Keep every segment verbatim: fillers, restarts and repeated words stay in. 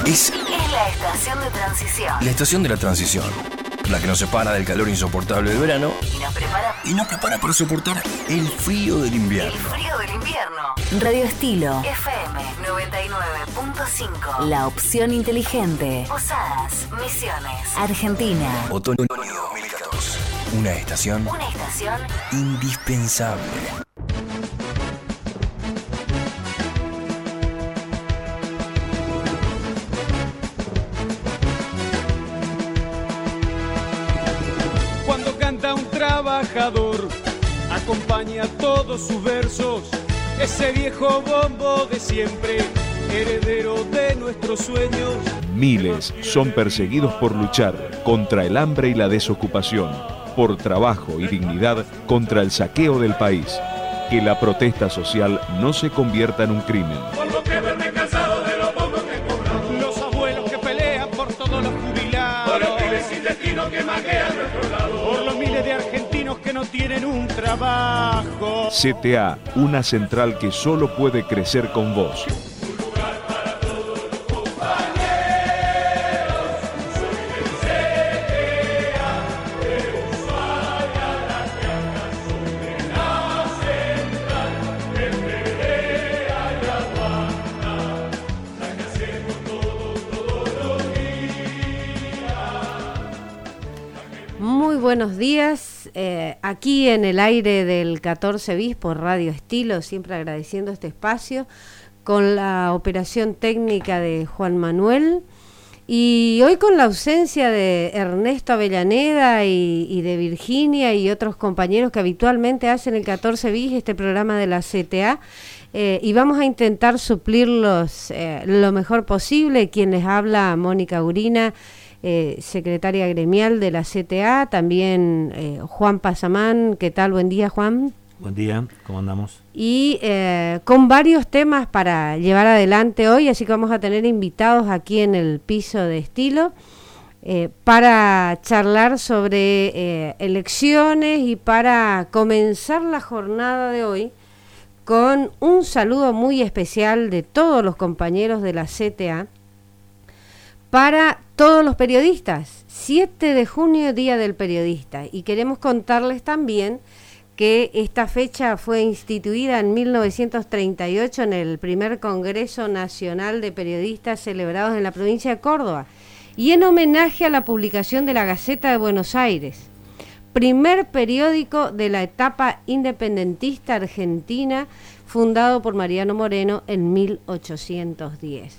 Es, Es la estación de transición. la estación de la transición. La que nos separa del calor insoportable del verano Y nos prepara y nos prepara para soportar el frío del el invierno. frío del invierno. Radio Estilo F M noventa y nueve punto cinco. La opción inteligente. Posadas, Misiones, Argentina. Otoño dos mil catorce. Una estación Una estación indispensable. Cuando canta un trabajador, acompaña todos sus versos, ese viejo bombo de siempre, heredero de nuestros sueños. Miles son perseguidos por luchar contra el hambre y la desocupación, por trabajo y dignidad contra el saqueo del país. Que la protesta social no se convierta en un crimen. Por lo que duerme cansado de lo poco que cobramos. Los abuelos que pelean por todos los jubilados. Por los pibes sin destino que maquean nuestro lado. Por los miles de argentinos que no tienen un trabajo. C T A, una central que solo puede crecer con vos. Muy buenos días, eh, aquí en el aire del catorce bis por Radio Estilo, siempre agradeciendo este espacio, con la operación técnica de Juan Manuel, y hoy con la ausencia de Ernesto Avellaneda y, y de Virginia y otros compañeros que habitualmente hacen el catorce bis, este programa de la C T A, eh, y vamos a intentar suplirlos eh, lo mejor posible. Quien les habla, Mónica Urina, Eh, secretaria gremial de la C T A, también eh, Juan Pasamán. ¿Qué tal? Buen día, Juan. Buen día, ¿cómo andamos? Y eh, con varios temas para llevar adelante hoy, así que vamos a tener invitados aquí en el piso de Estilo eh, para charlar sobre eh, elecciones y para comenzar la jornada de hoy con un saludo muy especial de todos los compañeros de la C T A para todos los periodistas. siete de junio, Día del Periodista, y queremos contarles también que esta fecha fue instituida en mil novecientos treinta y ocho en el primer Congreso Nacional de Periodistas celebrados en la provincia de Córdoba, y en homenaje a la publicación de la Gaceta de Buenos Aires, primer periódico de la etapa independentista argentina, fundado por Mariano Moreno en mil ochocientos diez.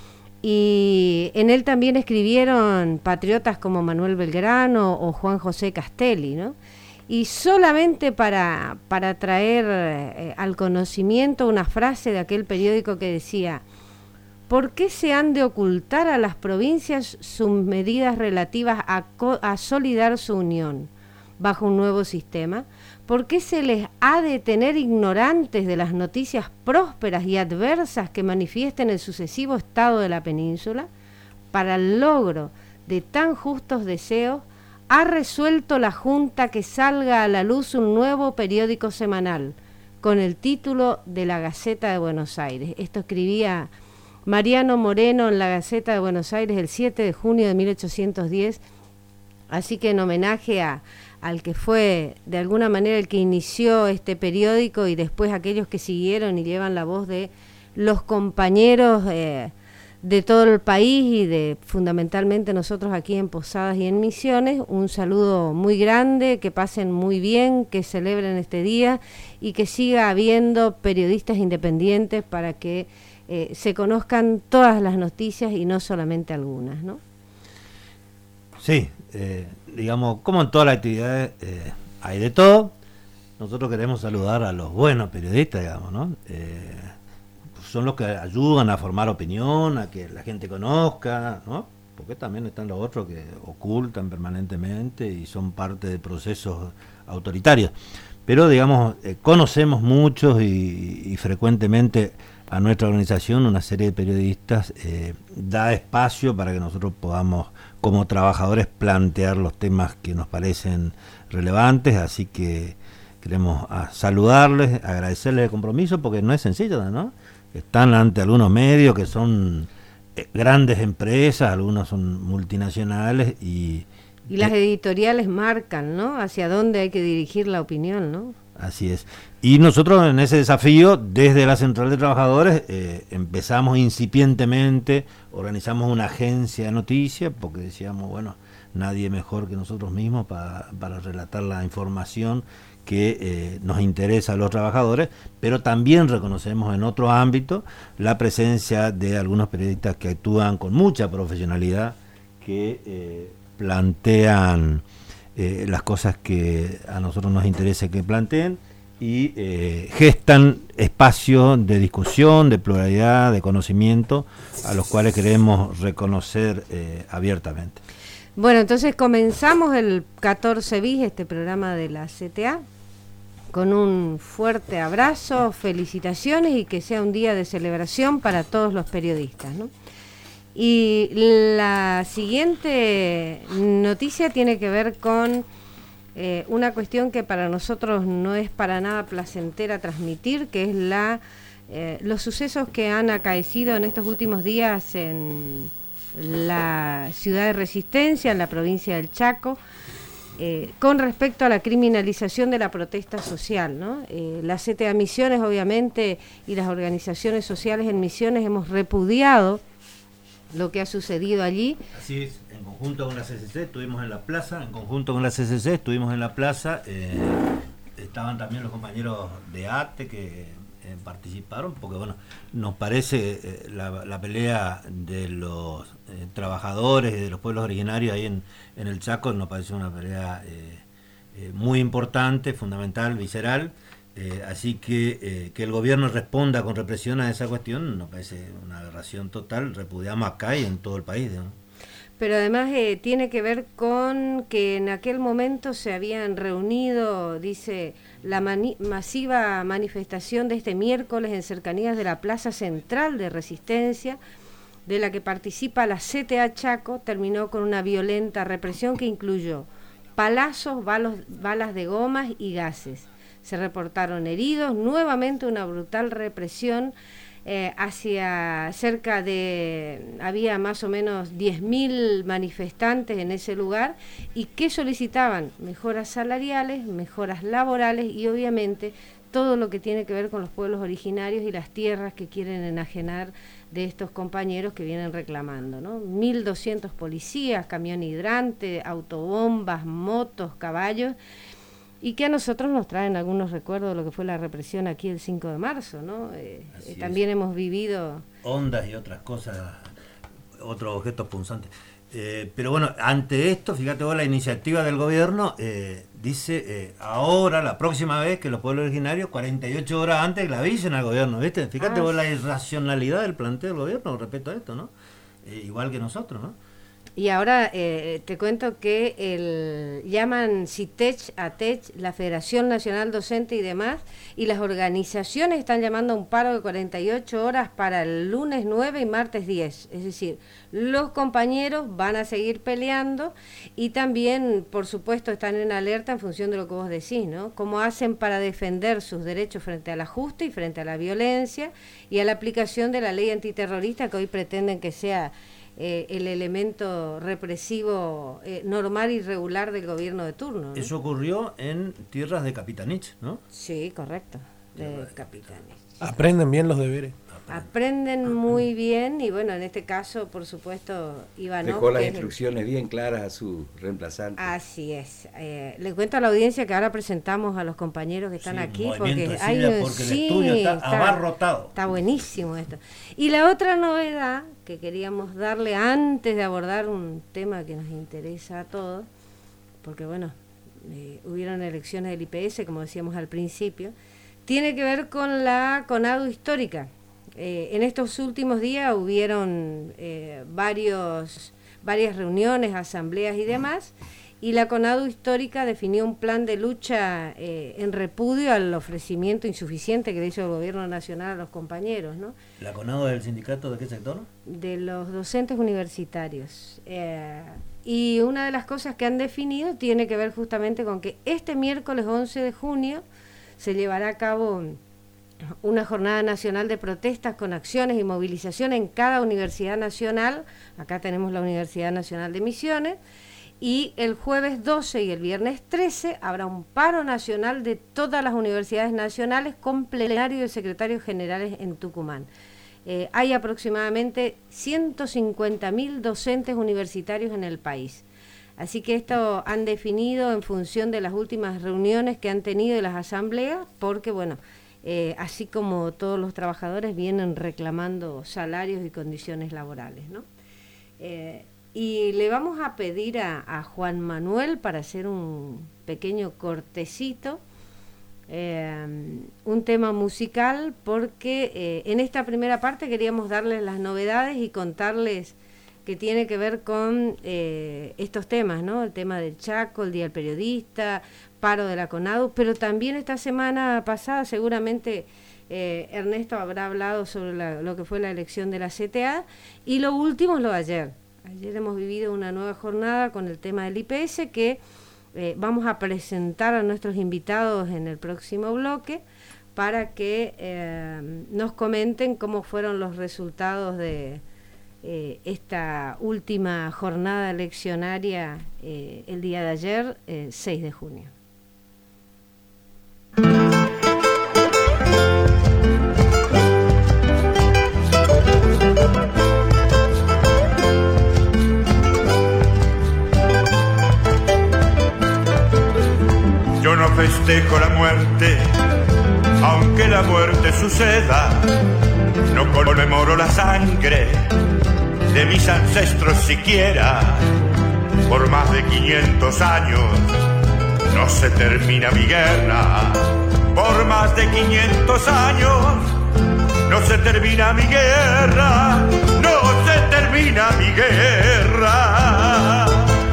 Y en él también escribieron patriotas como Manuel Belgrano o Juan José Castelli, ¿no? Y solamente para, para traer eh, al conocimiento una frase de aquel periódico que decía: ¿por qué se han de ocultar a las provincias sus medidas relativas a, co- a solidar su unión bajo un nuevo sistema? ¿Por qué se les ha de tener ignorantes de las noticias prósperas y adversas que manifiesten el sucesivo estado de la península? Para el logro de tan justos deseos, ha resuelto la Junta que salga a la luz un nuevo periódico semanal, con el título de la Gaceta de Buenos Aires. Esto escribía Mariano Moreno en la Gaceta de Buenos Aires el siete de junio de mil ochocientos diez, así que en homenaje a al que fue de alguna manera el que inició este periódico, y después aquellos que siguieron y llevan la voz de los compañeros eh, de todo el país y de fundamentalmente nosotros aquí en Posadas y en Misiones, un saludo muy grande, que pasen muy bien, que celebren este día y que siga habiendo periodistas independientes para que eh, se conozcan todas las noticias y no solamente algunas, ¿no? Sí, eh, digamos, como en todas las actividades eh, hay de todo. Nosotros queremos saludar a los buenos periodistas, digamos, ¿no? Eh, son los que ayudan a formar opinión, a que la gente conozca, ¿no? Porque también están los otros que ocultan permanentemente y son parte de procesos autoritarios. Pero, digamos, eh, conocemos muchos y, y frecuentemente a nuestra organización, una serie de periodistas, eh, da espacio para que nosotros podamos, como trabajadores, plantear los temas que nos parecen relevantes, así que queremos a saludarles, agradecerles el compromiso, porque no es sencillo, ¿no? Están ante algunos medios que son eh, grandes empresas, algunas son multinacionales y... Y las editoriales marcan, ¿no? Hacia dónde hay que dirigir la opinión, ¿no? Así es. Y nosotros en ese desafío, desde la Central de Trabajadores, eh, empezamos incipientemente, organizamos una agencia de noticias, porque decíamos, bueno, nadie mejor que nosotros mismos para, para relatar la información que eh, nos interesa a los trabajadores, pero también reconocemos en otro ámbito la presencia de algunos periodistas que actúan con mucha profesionalidad, que eh, plantean eh, las cosas que a nosotros nos interesa que planteen y eh, gestan espacios de discusión, de pluralidad, de conocimiento, a los cuales queremos reconocer eh, abiertamente. Bueno, entonces comenzamos el catorce bis, este programa de la C T A, con un fuerte abrazo, felicitaciones y que sea un día de celebración para todos los periodistas, ¿no? Y la siguiente noticia tiene que ver con eh, una cuestión que para nosotros no es para nada placentera transmitir, que es la eh, los sucesos que han acaecido en estos últimos días en la ciudad de Resistencia, en la provincia del Chaco, eh, con respecto a la criminalización de la protesta social, ¿no? Eh, la C T A Misiones, obviamente, y las organizaciones sociales en Misiones hemos repudiado lo que ha sucedido allí. Así es, en conjunto con la C C C estuvimos en la plaza, en conjunto con la C C C estuvimos en la plaza, eh, estaban también los compañeros de A T E que eh, participaron, porque bueno, nos parece eh, la, la pelea de los eh, trabajadores y de los pueblos originarios ahí en, en el Chaco, nos parece una pelea eh, eh, muy importante, fundamental, visceral. Eh, así que eh, que el gobierno responda con represión a esa cuestión nos parece una aberración total, repudiamos acá y en todo el país, ¿no? Pero además eh, tiene que ver con que en aquel momento se habían reunido, dice, la mani- masiva manifestación de este miércoles en cercanías de la Plaza Central de Resistencia, de la que participa la C T A Chaco, terminó con una violenta represión que incluyó palazos, balos, balas de gomas y gases. Se reportaron heridos, nuevamente una brutal represión eh, hacia cerca de, había más o menos diez mil manifestantes en ese lugar y que solicitaban mejoras salariales, mejoras laborales y obviamente todo lo que tiene que ver con los pueblos originarios y las tierras que quieren enajenar de estos compañeros que vienen reclamando, ¿no? mil doscientos policías, camión hidrante, autobombas, motos, caballos, y que a nosotros nos traen algunos recuerdos de lo que fue la represión aquí el cinco de marzo, ¿no? Eh, eh, también hemos vivido... ondas y otras cosas, otros objetos punzantes. Eh, pero bueno, ante esto, fíjate vos, la iniciativa del gobierno eh, dice eh, ahora, la próxima vez que los pueblos originarios, cuarenta y ocho horas antes, la avisen al gobierno, ¿viste? Fíjate ah, vos la irracionalidad del planteo del gobierno respecto a esto, ¿no? Eh, igual que nosotros, ¿no? Y ahora eh, te cuento que el, llaman CITECH, ATECH, la Federación Nacional Docente y demás, y las organizaciones están llamando a un paro de cuarenta y ocho horas para el lunes nueve y martes diez. Es decir, los compañeros van a seguir peleando y también, por supuesto, están en alerta en función de lo que vos decís, ¿no? Cómo hacen para defender sus derechos frente al ajuste y frente a la violencia y a la aplicación de la ley antiterrorista que hoy pretenden que sea Eh, el elemento represivo eh, normal y regular del gobierno de turno, ¿no? Eso ocurrió en tierras de Capitanich, ¿no? Sí, correcto, de Capitanich. Aprenden bien los deberes. Aprenden muy bien y bueno, en este caso, por supuesto, Iván dejó las instrucciones el... bien claras a su reemplazante. Así es. Eh, le cuento a la audiencia que ahora presentamos a los compañeros que están sí, aquí porque hay un, porque el sí, estudio está, está abarrotado. Está buenísimo esto. Y la otra novedad que queríamos darle antes de abordar un tema que nos interesa a todos, porque bueno, eh, hubieron elecciones del I P S, como decíamos al principio, tiene que ver con la CONADU histórica. Eh, en estos últimos días hubieron eh, varios, varias reuniones, asambleas y demás, y la CONADU histórica definió un plan de lucha eh, en repudio al ofrecimiento insuficiente que le hizo el gobierno nacional a los compañeros, ¿no? ¿La CONADU del sindicato de qué sector? De los docentes universitarios. Eh, y una de las cosas que han definido tiene que ver justamente con que este miércoles once de junio se llevará a cabo una jornada nacional de protestas con acciones y movilización en cada universidad nacional. Acá tenemos la Universidad Nacional de Misiones. Y el jueves doce y el viernes trece habrá un paro nacional de todas las universidades nacionales con plenario de secretarios generales en Tucumán. Eh, hay aproximadamente ciento cincuenta mil docentes universitarios en el país. Así que esto han definido en función de las últimas reuniones que han tenido de las asambleas, porque bueno, eh, así como todos los trabajadores vienen reclamando salarios y condiciones laborales, ¿no? Eh, y le vamos a pedir a, a Juan Manuel para hacer un pequeño cortecito, eh, un tema musical, porque eh, en esta primera parte queríamos darles las novedades y contarles que tiene que ver con eh, estos temas, ¿no? El tema del Chaco, el Día del Periodista, paro de la CONADU, pero también esta semana pasada seguramente eh, Ernesto habrá hablado sobre la, lo que fue la elección de la C T A, y lo último es lo de ayer. Ayer hemos vivido una nueva jornada con el tema del I P S que eh, vamos a presentar a nuestros invitados en el próximo bloque para que eh, nos comenten cómo fueron los resultados de Eh, esta última jornada eleccionaria eh, el día de ayer, eh, seis de junio. Yo no festejo la muerte, aunque la muerte suceda, no conmemoro la sangre de mis ancestros siquiera. Por más de quinientos años no se termina mi guerra. Por más de quinientos años no se termina mi guerra. No se termina mi guerra.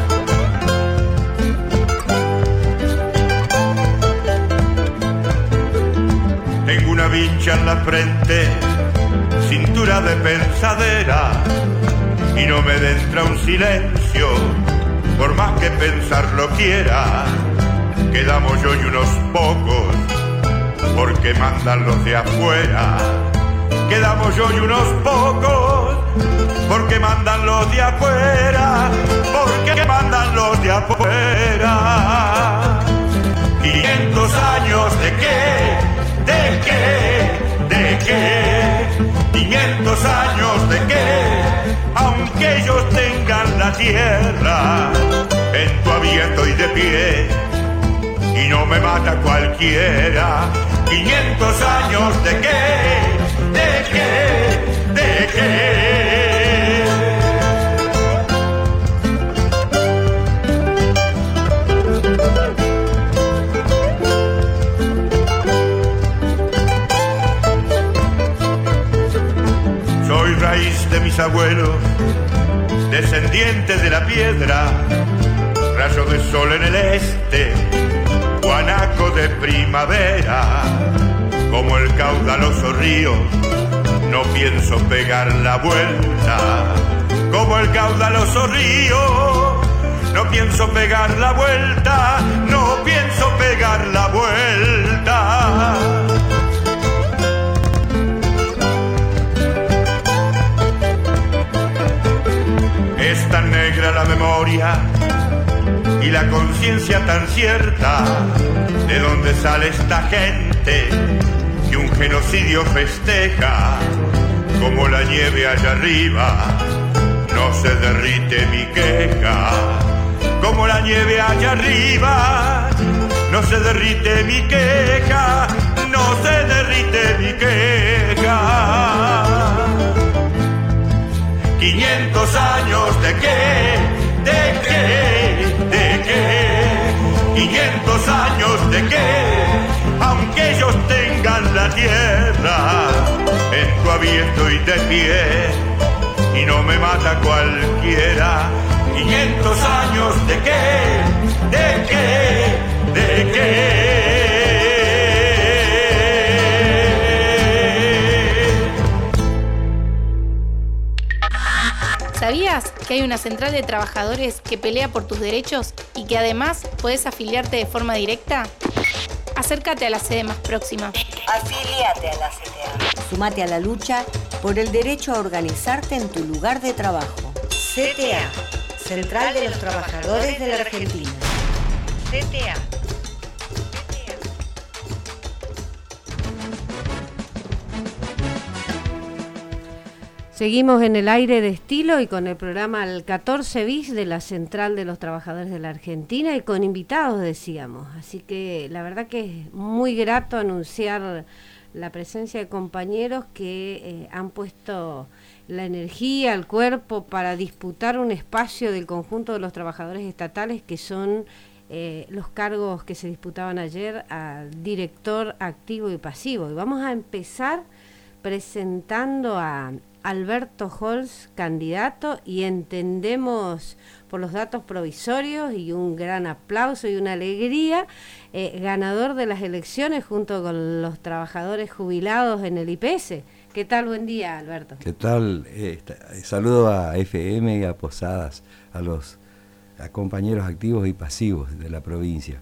Tengo una vincha en la frente, cintura de pensadera, y no me entra un silencio, por más que pensarlo quiera. Quedamos yo y unos pocos, porque mandan los de afuera. Quedamos yo y unos pocos, porque mandan los de afuera. Porque mandan los de afuera. Quinientos años de qué, de qué, de qué. Quinientos años de qué, aunque ellos tengan la tierra. En todavía estoy de pie y no me mata cualquiera. Quinientos años de qué, de qué, de qué. Soy raíz de mis abuelos, descendiente de la piedra, rayo de sol en el este, guanaco de primavera. Como el caudaloso río, no pienso pegar la vuelta. Como el caudaloso río, no pienso pegar la vuelta. No pienso pegar la vuelta. Es tan negra la memoria y la conciencia tan cierta. ¿De dónde sale esta gente que un genocidio festeja? Como la nieve allá arriba, no se derrite mi queja. Como la nieve allá arriba, no se derrite mi queja. No se derrite mi queja. Quinientos años de qué, de qué, de qué. Quinientos años de qué, aunque ellos tengan la tierra. En todavía estoy de pie y no me mata cualquiera. Quinientos años de qué, de qué, de qué. ¿Sabías que hay una central de trabajadores que pelea por tus derechos y que además podés afiliarte de forma directa? Acércate a la sede más próxima. Afíliate a la C T A. Sumate a la lucha por el derecho a organizarte en tu lugar de trabajo. C T A, Central de los Trabajadores de la Argentina. C T A. Seguimos en el aire de Estilo y con el programa El catorce bis de la Central de los Trabajadores de la Argentina y con invitados, decíamos. Así que la verdad que es muy grato anunciar la presencia de compañeros que eh, han puesto la energía, el cuerpo para disputar un espacio del conjunto de los trabajadores estatales que son eh, los cargos que se disputaban ayer al director activo y pasivo. Y vamos a empezar presentando a Alberto Holz, candidato, y entendemos por los datos provisorios y un gran aplauso y una alegría, eh, ganador de las elecciones junto con los trabajadores jubilados en el I P S. ¿Qué tal? Buen día, Alberto. ¿Qué tal? Eh, saludo a F M y a Posadas, a los a compañeros activos y pasivos de la provincia.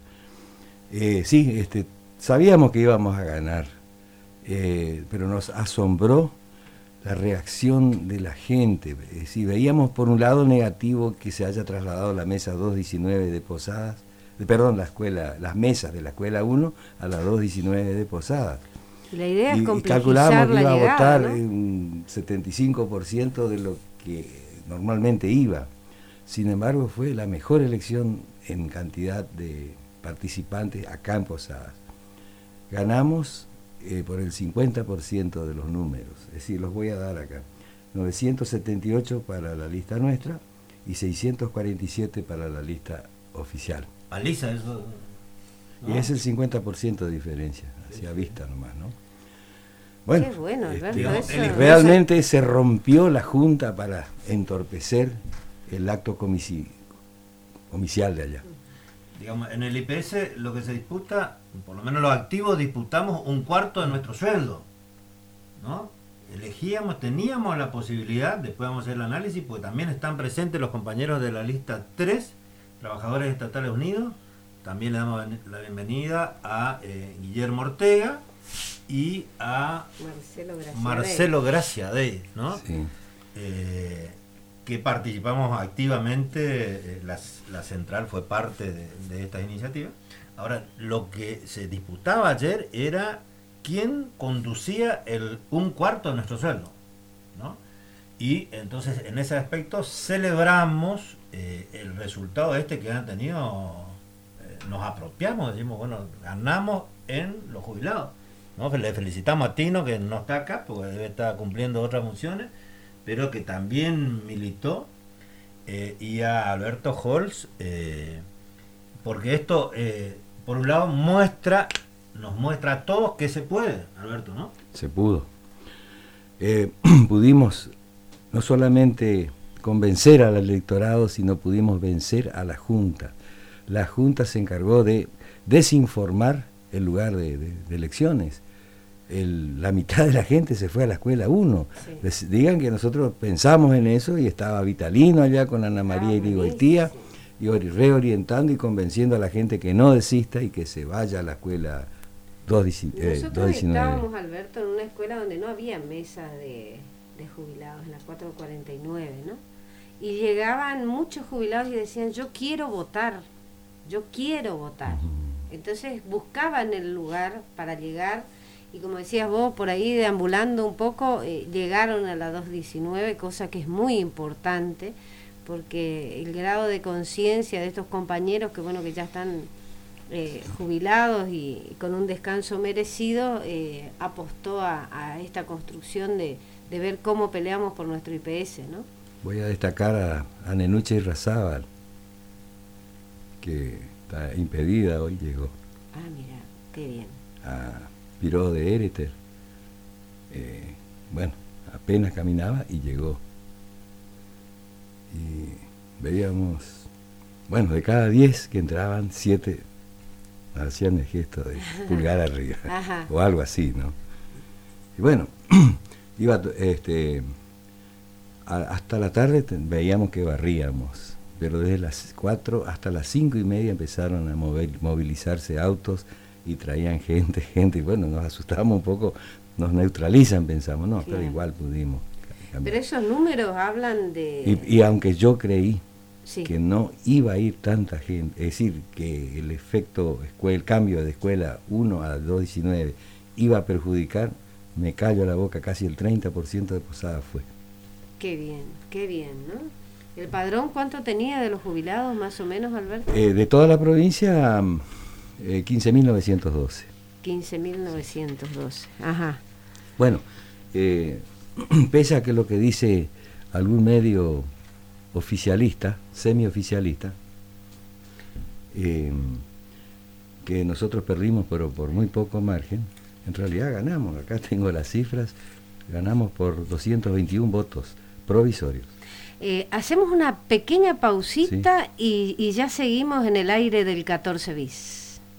Eh, sí, este, sabíamos que íbamos a ganar, eh, pero nos asombró la reacción de la gente. Si veíamos por un lado negativo que se haya trasladado la mesa doscientos diecinueve de Posadas, de, perdón, la escuela, las mesas de la escuela uno a la doscientos diecinueve de Posadas. La idea es y, complejizar y calculábamos que iba la a llegada, votar ¿no? un setenta y cinco por ciento de lo que normalmente iba. Sin embargo, fue la mejor elección en cantidad de participantes acá en Posadas. Ganamos Eh, por el cincuenta por ciento de los números, es decir, los voy a dar acá: novecientos setenta y ocho para la lista nuestra y seiscientos cuarenta y siete para la lista oficial. Paliza eso, ¿no? Y es el cincuenta por ciento de diferencia, hacia vista nomás, ¿no? Bueno, qué bueno, Alberto, este, eso, realmente eso. se rompió la junta para entorpecer el acto comisi comicial de allá. Digamos, en el I P S lo que se disputa, por lo menos los activos, disputamos un cuarto de nuestro sueldo, ¿no? Elegíamos, teníamos la posibilidad, después vamos a hacer el análisis, porque también están presentes los compañeros de la lista tres, Trabajadores Estatales Unidos. También le damos la bienvenida a eh, Guillermo Ortega y a Marcelo Graciadei, Marcelo Graciadei, ¿no? Sí. Eh, que participamos activamente, eh, la, la central fue parte de, de estas iniciativas. Ahora, lo que se disputaba ayer era quién conducía el un cuarto de nuestro sueldo, ¿no? Y entonces, en ese aspecto, celebramos eh, el resultado este que han tenido, eh, nos apropiamos, decimos, bueno, ganamos en los jubilados, ¿no? Le felicitamos a Tino, que no está acá, porque debe estar cumpliendo otras funciones, pero que también militó, eh, y a Alberto Holz, eh, porque esto, eh, por un lado, muestra, nos muestra a todos que se puede, Alberto, ¿no? Se pudo. Eh, pudimos no solamente convencer al electorado, sino pudimos vencer a la Junta. La Junta se encargó de desinformar el lugar de, de, de elecciones. El, la mitad de la gente se fue a la escuela uno. Sí. Les digan que nosotros pensamos en eso y estaba Vitalino allá con Ana María ah, Irigoitía y reorientando y convenciendo a la gente que no desista y que se vaya a la escuela doscientos diecinueve. Nosotros estábamos, Alberto, en una escuela donde no había mesas de, de jubilados, en la cuatrocientos cuarenta y nueve, ¿no? Y llegaban muchos jubilados y decían, yo quiero votar, yo quiero votar. Uh-huh. Entonces buscaban el lugar para llegar. Y como decías vos, por ahí deambulando un poco, eh, llegaron a la doscientos diecinueve, cosa que es muy importante, porque el grado de conciencia de estos compañeros, que bueno, que ya están eh, jubilados y, y con un descanso merecido, eh, apostó a, a esta construcción de, de ver cómo peleamos por nuestro I P S, ¿no? Voy a destacar a, a Nenucha Irrazábal, que está impedida, hoy llegó. Ah, mira, qué bien. A Piró de Éreter, eh, bueno, apenas caminaba y llegó. Y veíamos, bueno, de cada diez que entraban, siete hacían el gesto de pulgar arriba, Ajá. o algo así, ¿no? Y bueno, iba, este, a, hasta la tarde te, veíamos que barríamos, pero desde las cuatro hasta las cinco y media empezaron a mover, movilizarse autos y traían gente, gente, y bueno, nos asustamos un poco, nos neutralizan, pensamos, no, Claro. pero igual pudimos cambiar. Pero esos números hablan de... Y, y aunque yo creí Sí. que no iba a ir tanta gente, es decir, que el efecto, escuela, el cambio de escuela uno a dos diecinueve iba a perjudicar, me callo la boca, casi el treinta por ciento de Posadas fue. Qué bien, qué bien, ¿no? ¿El padrón cuánto tenía de los jubilados, más o menos, Alberto? Eh, de toda la provincia, eh, quince mil novecientos doce. quince mil novecientos doce, ajá. Bueno, eh, pese a que lo que dice algún medio oficialista, semioficialista, eh, que nosotros perdimos pero por muy poco margen, en realidad ganamos, acá tengo las cifras, ganamos por doscientos veintiún votos provisorios. Eh, hacemos una pequeña pausita y, y ya seguimos en el aire del catorce bis.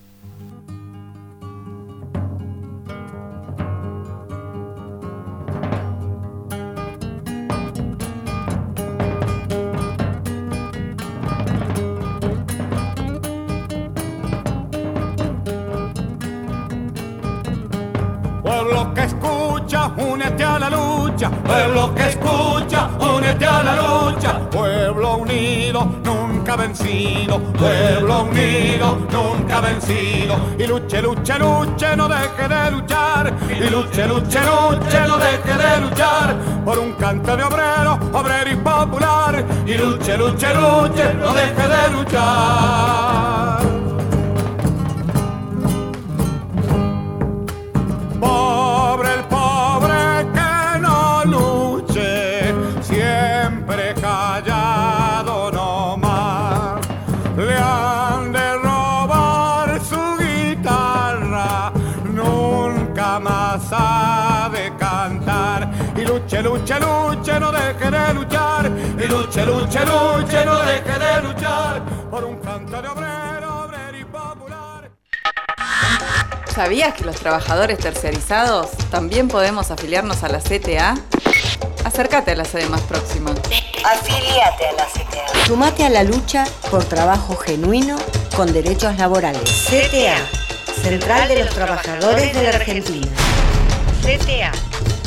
Pueblo que escucha, únete a la lucha. Pueblo que escucha, únete a la lucha. Pueblo unido, nunca vencido. Pueblo unido, nunca vencido. Y luche, luche, luche, no deje de luchar. Y luche, luche, luche, no deje de luchar. Por un canto de obrero, obrero y popular. Y luche, luche, luche, no deje de luchar. Pobre el pobre que no luche, siempre callado no más. Le han de robar su guitarra, nunca más ha de cantar. Y luche, luche, luche, no deje de luchar. Y luche, luche, luche, no deje de luchar. Por un canto de obrero, obrero y popular. ¿Sabías que los trabajadores terciarizados también podemos afiliarnos a la C T A? Acércate a la sede más próxima. Afíliate a la C T A. Sumate a la lucha por trabajo genuino con derechos laborales. C T A, Central de los Trabajadores de la Argentina. C T A.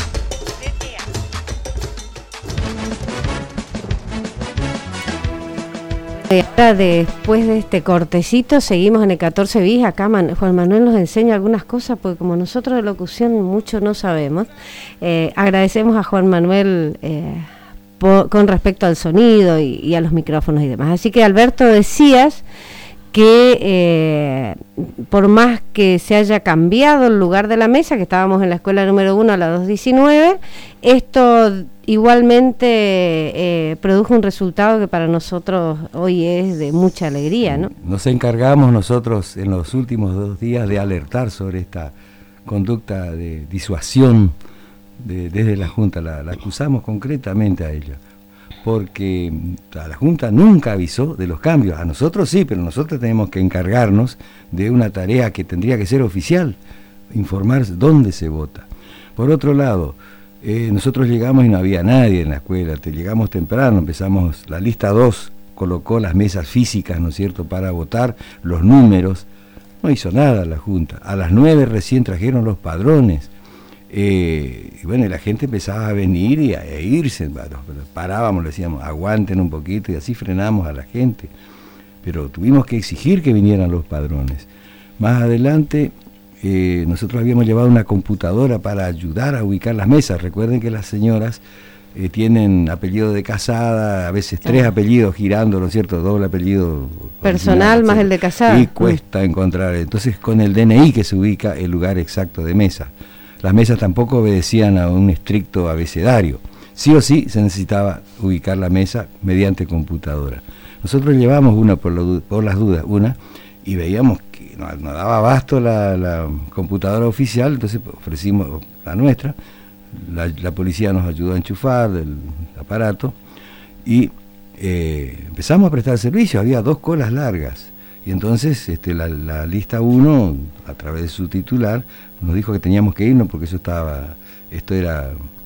Ahora, después de este cortecito, seguimos en el catorce bis. Acá Man- Juan Manuel nos enseña algunas cosas, porque como nosotros de locución mucho no sabemos, eh, agradecemos a Juan Manuel eh, po- con respecto al sonido y, y a los micrófonos y demás. Así que, Alberto, decías que eh, por más que se haya cambiado el lugar de la mesa, que estábamos en la escuela número uno a la dos diecinueve, esto igualmente eh, produjo un resultado que para nosotros hoy es de mucha alegría, ¿no? Nos encargamos nosotros en los últimos dos días de alertar sobre esta conducta de disuasión de, desde la Junta, la, la acusamos concretamente a ella, porque a la Junta nunca avisó de los cambios, a nosotros sí, pero nosotros tenemos que encargarnos de una tarea que tendría que ser oficial, informar dónde se vota. Por otro lado, Eh, nosotros llegamos y no había nadie en la escuela, te llegamos temprano, empezamos, la lista dos colocó las mesas físicas, ¿no es cierto?, para votar, los números, no hizo nada la Junta, a las nueve recién trajeron los padrones, eh, y bueno, y la gente empezaba a venir y a, a irse, parábamos, le decíamos, aguanten un poquito, y así frenamos a la gente, pero tuvimos que exigir que vinieran los padrones. Más adelante, Eh, nosotros habíamos llevado una computadora para ayudar a ubicar las mesas. Recuerden que las señoras eh, tienen apellido de casada, a veces tres Ah. apellidos girando, ¿no es cierto? Doble apellido Personal original, más etcétera. el de casada. Y cuesta mm. encontrar. Entonces, con el D N I que se ubica el lugar exacto de mesa. Las mesas tampoco obedecían a un estricto abecedario. Sí o sí se necesitaba ubicar la mesa mediante computadora. Nosotros llevamos una por, lo, por las dudas, una, y veíamos que no, no daba abasto la, la computadora oficial, entonces ofrecimos la nuestra, la, la policía nos ayudó a enchufar el aparato y eh, empezamos a prestar servicio, había dos colas largas y entonces este, la, la lista uno, a través de su titular, nos dijo que teníamos que irnos porque eso estaba, esto era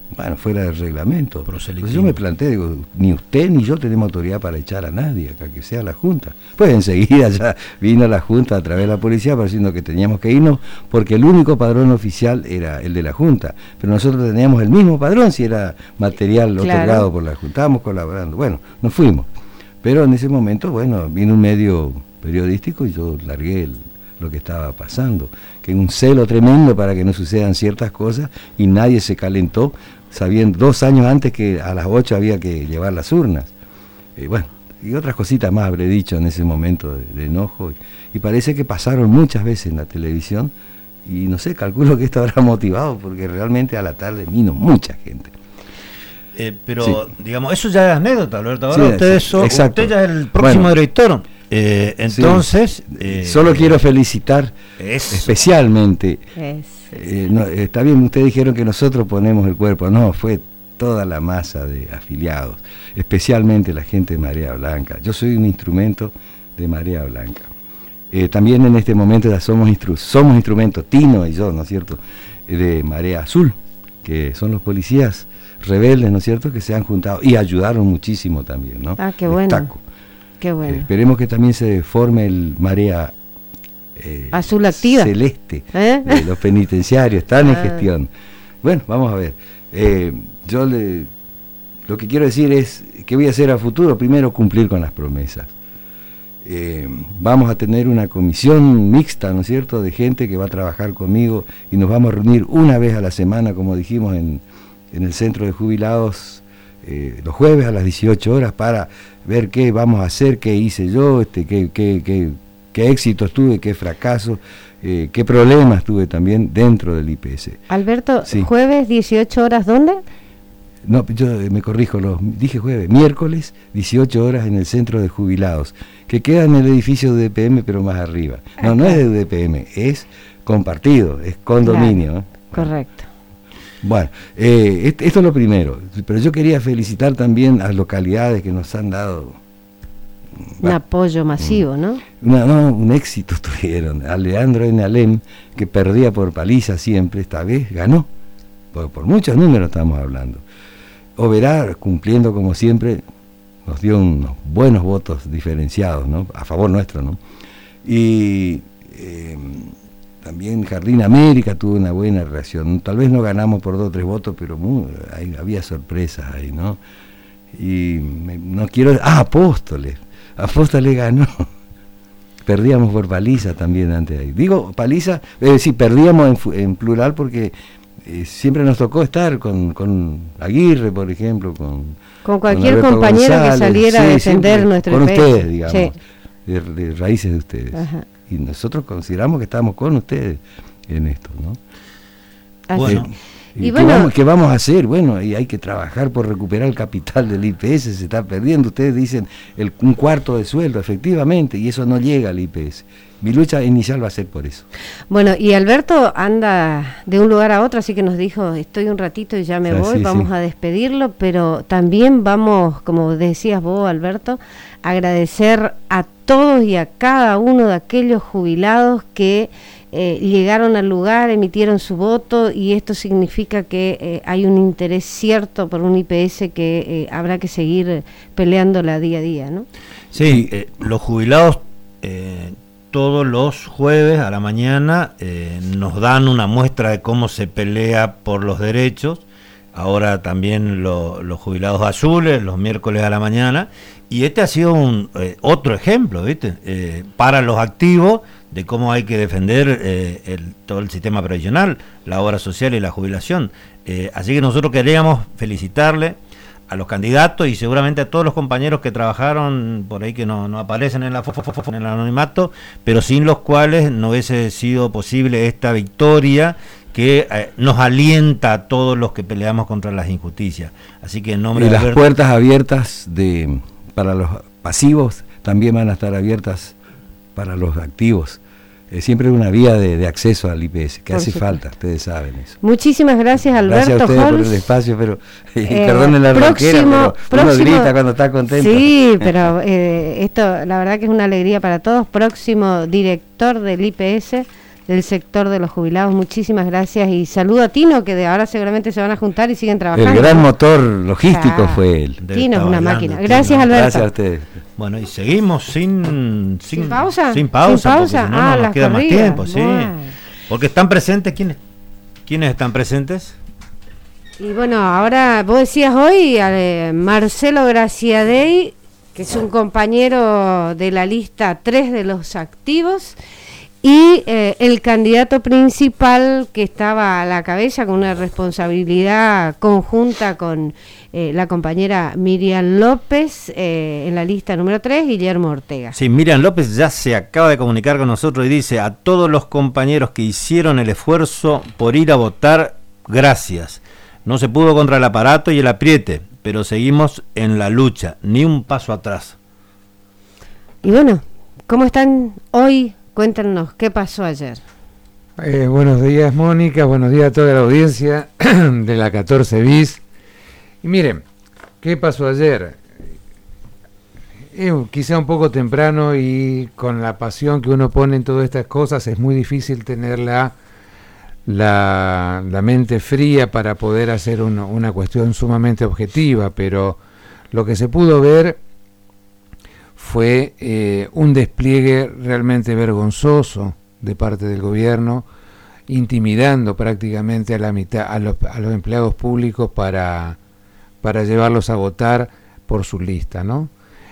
bueno, fuera del reglamento. Entonces yo me planteé, digo, ni usted ni yo tenemos autoridad para echar a nadie, acá que sea la Junta. Pues enseguida ya vino la Junta a través de la policía diciendo que teníamos que irnos porque el único padrón oficial era el de la Junta, pero nosotros teníamos el mismo padrón si era material claro. otorgado por la Junta, estábamos colaborando. Bueno, nos fuimos, pero en ese momento, bueno, vino un medio periodístico y yo largué el, lo que estaba pasando, que un celo tremendo para que no sucedan ciertas cosas y nadie se calentó, sabiendo dos años antes que a las ocho había que llevar las urnas. Eh, bueno, y otras cositas más habré dicho en ese momento de, de enojo, y, y parece que pasaron muchas veces en la televisión, y no sé, calculo que esto habrá motivado, porque realmente a la tarde vino mucha gente. Eh, pero, sí. digamos, eso ya es anécdota, Alberto. Ahora sí, usted, sí, so, usted ya es el próximo bueno, director. Eh, entonces... Sí. Eh, Solo quiero felicitar eso. especialmente... Eh, no, está bien, ustedes dijeron que nosotros ponemos el cuerpo, no, fue toda la masa de afiliados, especialmente la gente de Marea Blanca. Yo soy un instrumento de Marea Blanca. Eh, también en este momento ya somos, instru somos instrumentos, Tino y yo, ¿no es cierto?, de Marea Azul, que son los policías rebeldes, ¿no es cierto?, que se han juntado y ayudaron muchísimo también, ¿no? Ah, qué bueno. Destaco. Qué bueno. Eh, esperemos que también se forme el Marea Eh, Azul activa celeste ¿Eh? de los penitenciarios, están ah. en gestión. Bueno, vamos a ver. Eh, yo le, lo que quiero decir es que voy a hacer a futuro. Primero, cumplir con las promesas. Eh, vamos a tener una comisión mixta, ¿no es cierto?, de gente que va a trabajar conmigo y nos vamos a reunir una vez a la semana, como dijimos en, en el centro de jubilados, eh, los jueves a las dieciocho horas, para ver qué vamos a hacer, qué hice yo, este, qué, qué, qué qué éxitos tuve, qué fracasos, eh, qué problemas tuve también dentro del I P S. Alberto, sí. Jueves dieciocho horas, ¿dónde? No, yo me corrijo, los, dije jueves, miércoles dieciocho horas en el centro de jubilados, que queda en el edificio de U D P M, pero más arriba. No, okay. No es de U D P M, es compartido, es condominio. Claro. ¿Eh? Correcto. Bueno, eh, esto es lo primero, pero yo quería felicitar también a las localidades que nos han dado un apoyo masivo, ¿no? Una, no, un éxito tuvieron. A Leandro N. Alem, que perdía por paliza siempre, esta vez ganó. Por, por muchos números estamos hablando. Oberá, cumpliendo como siempre, nos dio unos buenos votos diferenciados, ¿no?, a favor nuestro, ¿no? Y eh, también Jardín América tuvo una buena reacción. Tal vez no ganamos por dos o tres votos, pero muy, hay, había sorpresas ahí, ¿no? Y me, no quiero... Ah, Apóstoles. Apóstoles ganó. Perdíamos por paliza también antes de ahí. Digo paliza, es decir, perdíamos en, en plural porque eh, siempre nos tocó estar con, con Aguirre, por ejemplo, con... Con cualquier con compañero González, que saliera sí, a defender nuestro con país. ustedes, digamos, sí. de, de raíces de ustedes. Ajá. Y nosotros consideramos que estamos con ustedes en esto, ¿no? Así. Bueno. ¿Y, y qué, bueno, vamos, qué vamos a hacer? Bueno, y hay que trabajar por recuperar el capital del I P S, se está perdiendo. Ustedes dicen el, un cuarto de sueldo, efectivamente, y eso no llega al I P S. Mi lucha inicial va a ser por eso. Bueno, y Alberto anda de un lugar a otro, así que nos dijo, estoy un ratito y ya me ah, voy, sí, vamos sí. a despedirlo, pero también vamos, como decías vos, Alberto, agradecer a todos y a cada uno de aquellos jubilados que Eh, llegaron al lugar, emitieron su voto, y esto significa que eh, hay un interés cierto por un I P S que eh, habrá que seguir peleándola día a día, ¿no? Sí, eh, los jubilados eh, todos los jueves a la mañana eh, nos dan una muestra de cómo se pelea por los derechos. Ahora también lo, los jubilados azules, los miércoles a la mañana, y este ha sido un eh, otro ejemplo, ¿viste? Eh, para los activos de cómo hay que defender eh, el, todo el sistema previsional, la obra social y la jubilación. Eh, así que nosotros queríamos felicitarle a los candidatos y seguramente a todos los compañeros que trabajaron por ahí, que no, no aparecen en, la, en el anonimato, pero sin los cuales no hubiese sido posible esta victoria que eh, nos alienta a todos los que peleamos contra las injusticias. Así que en nombre y de las Alberto, puertas abiertas de para los pasivos también van a estar abiertas para los activos. Eh, siempre una vía de, de acceso al I P S, que por hace supuesto. Falta, ustedes saben eso. Muchísimas gracias, Alberto. Gracias a ustedes Holz. por el espacio, pero eh, perdonen la ronquera, pero próximo, uno grita cuando está contento. Sí, pero eh, esto la verdad que es una alegría para todos. Próximo director del I P S del sector de los jubilados. Muchísimas gracias y saludo a Tino, que de ahora seguramente se van a juntar y siguen trabajando. El gran motor logístico ah, fue él. Tino es una máquina. Tino. Gracias, Alberto. Gracias a ustedes. Bueno, y seguimos sin... ¿Sin, ¿Sin pausa? Sin pausa, ¿Sin pausa? porque si no, ah, no nos queda corridas. más tiempo, sí. Bueno. Porque están presentes, ¿quiénes, ¿quiénes están presentes? Y bueno, ahora vos decías hoy eh, Marcelo Graciadei, que es un compañero de la lista tres de los activos, y eh, el candidato principal que estaba a la cabeza con una responsabilidad conjunta con eh, la compañera Miriam López eh, en la lista número tres, Guillermo Ortega. Sí, Miriam López ya se acaba de comunicar con nosotros y dice: a todos los compañeros que hicieron el esfuerzo por ir a votar, gracias. No se pudo contra el aparato y el apriete, pero seguimos en la lucha, ni un paso atrás. Y bueno, ¿cómo están hoy? Cuéntanos, ¿qué pasó ayer? Eh, buenos días, Mónica, buenos días a toda la audiencia de la catorce bis. Y miren, ¿qué pasó ayer? Eh, quizá un poco temprano y con la pasión que uno pone en todas estas cosas es muy difícil tener la, la, la mente fría para poder hacer un, una cuestión sumamente objetiva, pero lo que se pudo ver fue eh, un despliegue realmente vergonzoso de parte del gobierno, intimidando prácticamente a la mitad a los, a los empleados públicos para, para llevarlos a votar por su lista, ¿no?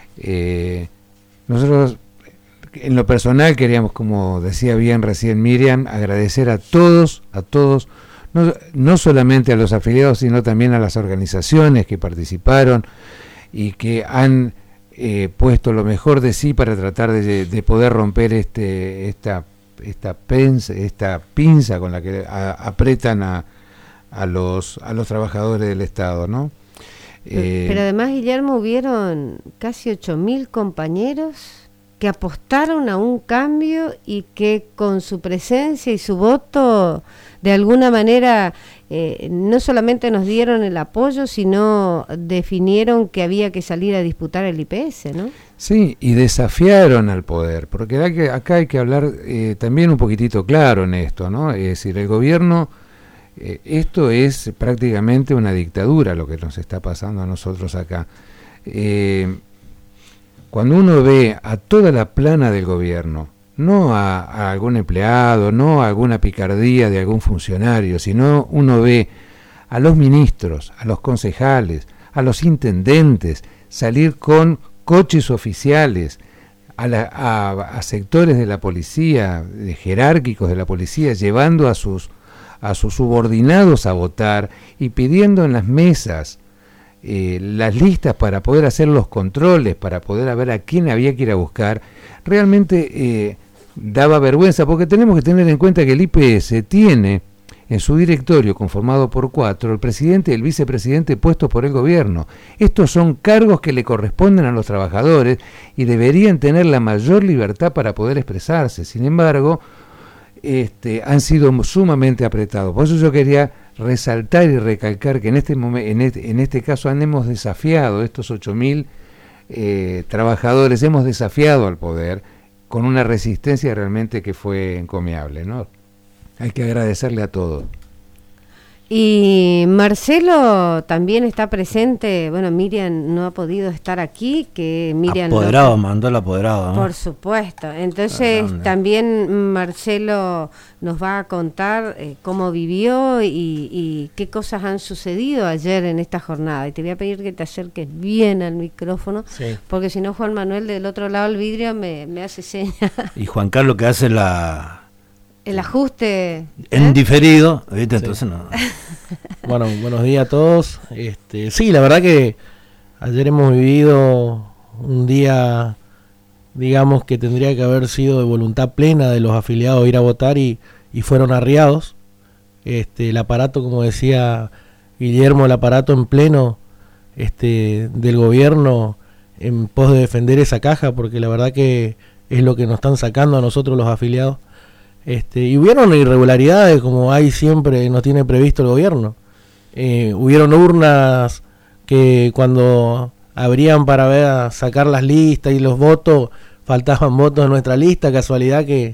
Eh, nosotros, en lo personal, queríamos, como decía bien recién Miriam, agradecer a todos, a todos, no, no solamente a los afiliados, sino también a las organizaciones que participaron y que han Eh, puesto lo mejor de sí para tratar de, de poder romper este esta esta pinza, esta pinza con la que a, apretan a, a los a los trabajadores del Estado, ¿no? Eh, Pero además, Guillermo, hubieron casi ocho mil compañeros que apostaron a un cambio y que con su presencia y su voto de alguna manera eh, no solamente nos dieron el apoyo, sino definieron que había que salir a disputar el I P S, ¿no? Sí, y desafiaron al poder, porque hay que, acá hay que hablar eh, también un poquitito claro en esto, ¿no? Es decir, el gobierno, eh, esto es prácticamente una dictadura lo que nos está pasando a nosotros acá. Eh, cuando uno ve a toda la plana del gobierno, no a, a algún empleado, no a alguna picardía de algún funcionario, sino uno ve a los ministros, a los concejales, a los intendentes salir con coches oficiales, a, la, a, a sectores de la policía, de jerárquicos de la policía, llevando a sus, a sus subordinados a votar y pidiendo en las mesas eh, las listas para poder hacer los controles, para poder ver a quién había que ir a buscar. Realmente eh, daba vergüenza, porque tenemos que tener en cuenta que el I P S tiene en su directorio, conformado por cuatro, el presidente y el vicepresidente puestos por el gobierno. Estos son cargos que le corresponden a los trabajadores y deberían tener la mayor libertad para poder expresarse. Sin embargo, este, han sido sumamente apretados. Por eso yo quería resaltar y recalcar que en este momento, en este, en este caso, han, hemos desafiado estos ocho mil eh, trabajadores, hemos desafiado al poder con una resistencia realmente que fue encomiable, ¿no? Hay que agradecerle a todos. Y Marcelo también está presente. Bueno, Miriam no ha podido estar aquí, que Miriam apoderado, López, mandó el apoderado, ¿no? Por supuesto. Entonces Grande. También Marcelo nos va a contar eh, cómo vivió y, y qué cosas han sucedido ayer en esta jornada. Y te voy a pedir que te acerques bien al micrófono, sí, porque si no Juan Manuel del otro lado del vidrio me, me hace señas. Y Juan Carlos que hace la... El ajuste en ¿eh? diferido, ¿viste? Entonces sí. no. Bueno, buenos días a todos. Este, sí, la verdad que ayer hemos vivido un día, digamos, que tendría que haber sido de voluntad plena de los afiliados ir a votar y, y fueron arriados. Este, el aparato, como decía Guillermo, el aparato en pleno este, del gobierno en pos de defender esa caja, porque la verdad que es lo que nos están sacando a nosotros los afiliados. Este, y hubieron irregularidades como hay siempre, nos tiene previsto el gobierno. Eh, hubieron urnas que cuando abrían para ver, sacar las listas y los votos, faltaban votos de nuestra lista, casualidad que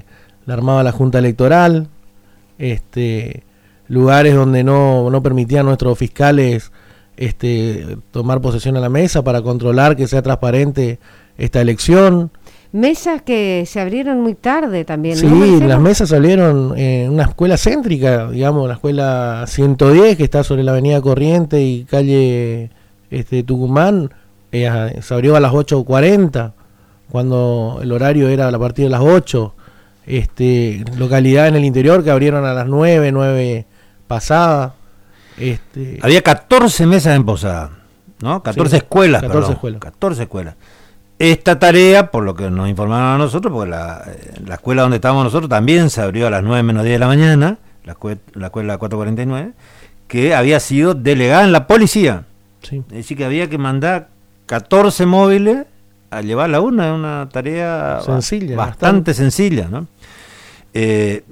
la armaba la Junta Electoral, este, lugares donde no, no permitían nuestros fiscales este, tomar posesión a la mesa para controlar que sea transparente esta elección. Mesas que se abrieron muy tarde también, sí, ¿no? Sí, las mesas salieron en una escuela céntrica, digamos, la escuela ciento diez, que está sobre la avenida Corriente y calle este, Tucumán, eh, se abrió a las ocho cuarenta, cuando el horario era a partir de las ocho. Este, localidades en el interior que abrieron a las nueve, nueve pasada. Este, Había catorce mesas en Posada, ¿no? catorce sí, escuelas, catorce perdón, escuelas. catorce escuelas. Esta tarea, por lo que nos informaron a nosotros, porque la, la escuela donde estábamos nosotros también se abrió a las nueve menos diez de la mañana, la, escuela, la escuela cuatrocientos cuarenta y nueve, que había sido delegada en la policía. Sí. Es decir, que había que mandar catorce móviles a llevar la una, una tarea sencilla, bastante, bastante sencilla, ¿no? Eh,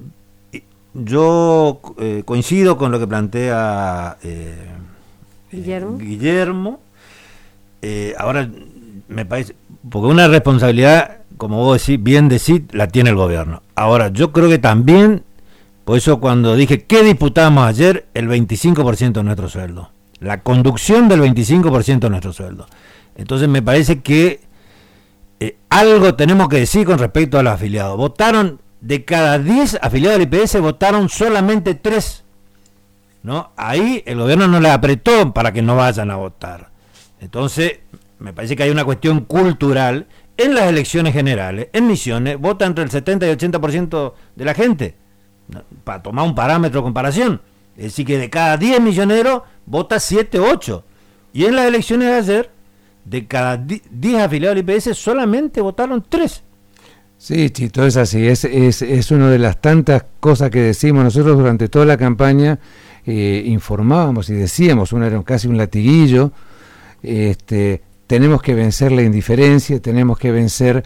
yo eh, coincido con lo que plantea eh, Guillermo. Eh, Guillermo. Eh, ahora me parece, porque una responsabilidad, como vos decís, bien decís, la tiene el gobierno. Ahora, yo creo que también, por eso cuando dije, ¿qué disputamos ayer? El veinticinco por ciento de nuestro sueldo. La conducción del veinticinco por ciento de nuestro sueldo. Entonces me parece que eh, algo tenemos que decir con respecto a los afiliados. Votaron, de cada diez afiliados del I P S, votaron solamente tres, ¿no? Ahí el gobierno no les apretó para que no vayan a votar. Entonces, me parece que hay una cuestión cultural. En las elecciones generales, en Misiones, vota entre el setenta y el ochenta por ciento de la gente, ¿no? Para tomar un parámetro de comparación. Es decir, que de cada diez misioneros, vota siete, ocho. Y en las elecciones de ayer, de cada diez afiliados del I P S, solamente votaron tres. Sí, Chito, es así. Es, es, es una de las tantas cosas que decimos nosotros durante toda la campaña. Eh, informábamos y decíamos, uno era casi un latiguillo, este... tenemos que vencer la indiferencia, tenemos que vencer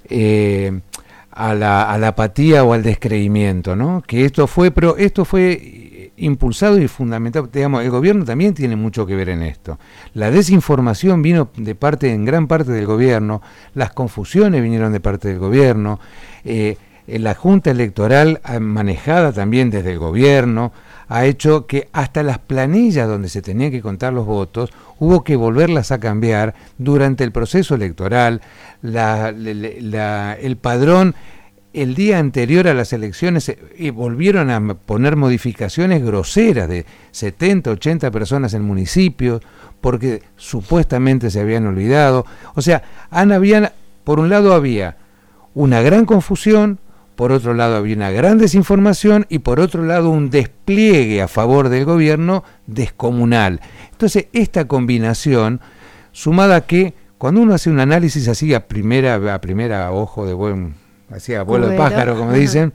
eh, a, la, a la apatía o al descreimiento, ¿no? Que esto fue, pero esto fue impulsado y fundamentado, digamos, el gobierno también tiene mucho que ver en esto. La desinformación vino de parte, en gran parte del gobierno, las confusiones vinieron de parte del gobierno, eh, la Junta Electoral manejada también desde el gobierno ha hecho que hasta las planillas donde se tenían que contar los votos hubo que volverlas a cambiar durante el proceso electoral. La, la, la, el padrón el día anterior a las elecciones eh, volvieron a poner modificaciones groseras de setenta, ochenta personas en municipios porque supuestamente se habían olvidado. O sea, han, habían, por un lado había una gran confusión, por otro lado había una gran desinformación y por otro lado un despliegue a favor del gobierno descomunal. Entonces esta combinación, sumada a que cuando uno hace un análisis así a primera, a primera ojo de buen, así a vuelo de pájaro como dicen,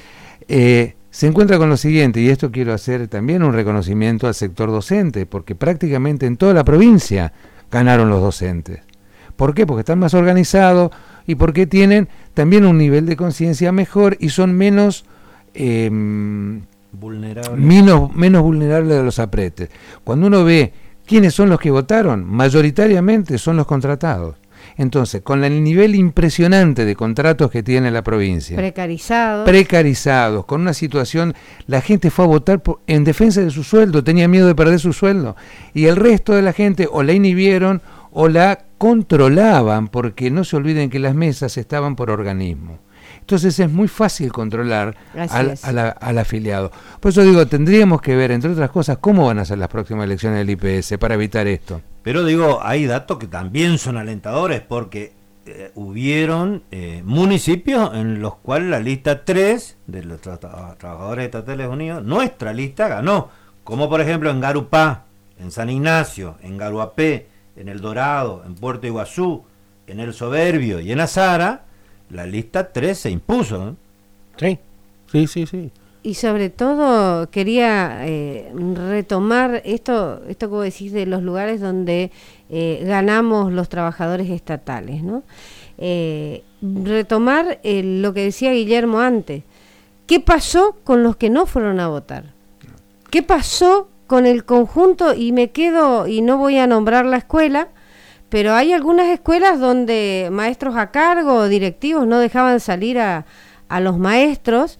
eh, se encuentra con lo siguiente, y esto quiero hacer también un reconocimiento al sector docente, porque prácticamente en toda la provincia ganaron los docentes. ¿Por qué? Porque están más organizados y porque tienen también un nivel de conciencia mejor y son menos eh, vulnerables. Menos, menos vulnerables a los apretes. Cuando uno ve quiénes son los que votaron, mayoritariamente son los contratados. Entonces, con el nivel impresionante de contratos que tiene la provincia, precarizados, precarizados, con una situación, la gente fue a votar por, en defensa de su sueldo, tenía miedo de perder su sueldo, y el resto de la gente o la inhibieron o la controlaban, porque no se olviden que las mesas estaban por organismo. Entonces es muy fácil controlar al, a la, al afiliado. Por eso digo, tendríamos que ver, entre otras cosas, cómo van a ser las próximas elecciones del I P S para evitar esto. Pero digo, hay datos que también son alentadores, porque eh, hubieron eh, municipios en los cuales la lista tres de los tra tra trabajadores estatales unidos, nuestra lista ganó, como por ejemplo en Garupá, en San Ignacio, en Garuapé, en El Dorado, en Puerto Iguazú, en El Soberbio y en Azara, la lista tres se impuso, ¿no? Sí, sí, sí, sí. Y sobre todo quería eh, retomar esto, esto que vos decís de los lugares donde eh, ganamos los trabajadores estatales, ¿no? Eh, retomar eh, lo que decía Guillermo antes. ¿Qué pasó con los que no fueron a votar? ¿Qué pasó con el conjunto? Y me quedo, y no voy a nombrar la escuela, pero hay algunas escuelas donde maestros a cargo o directivos no dejaban salir a, a los maestros,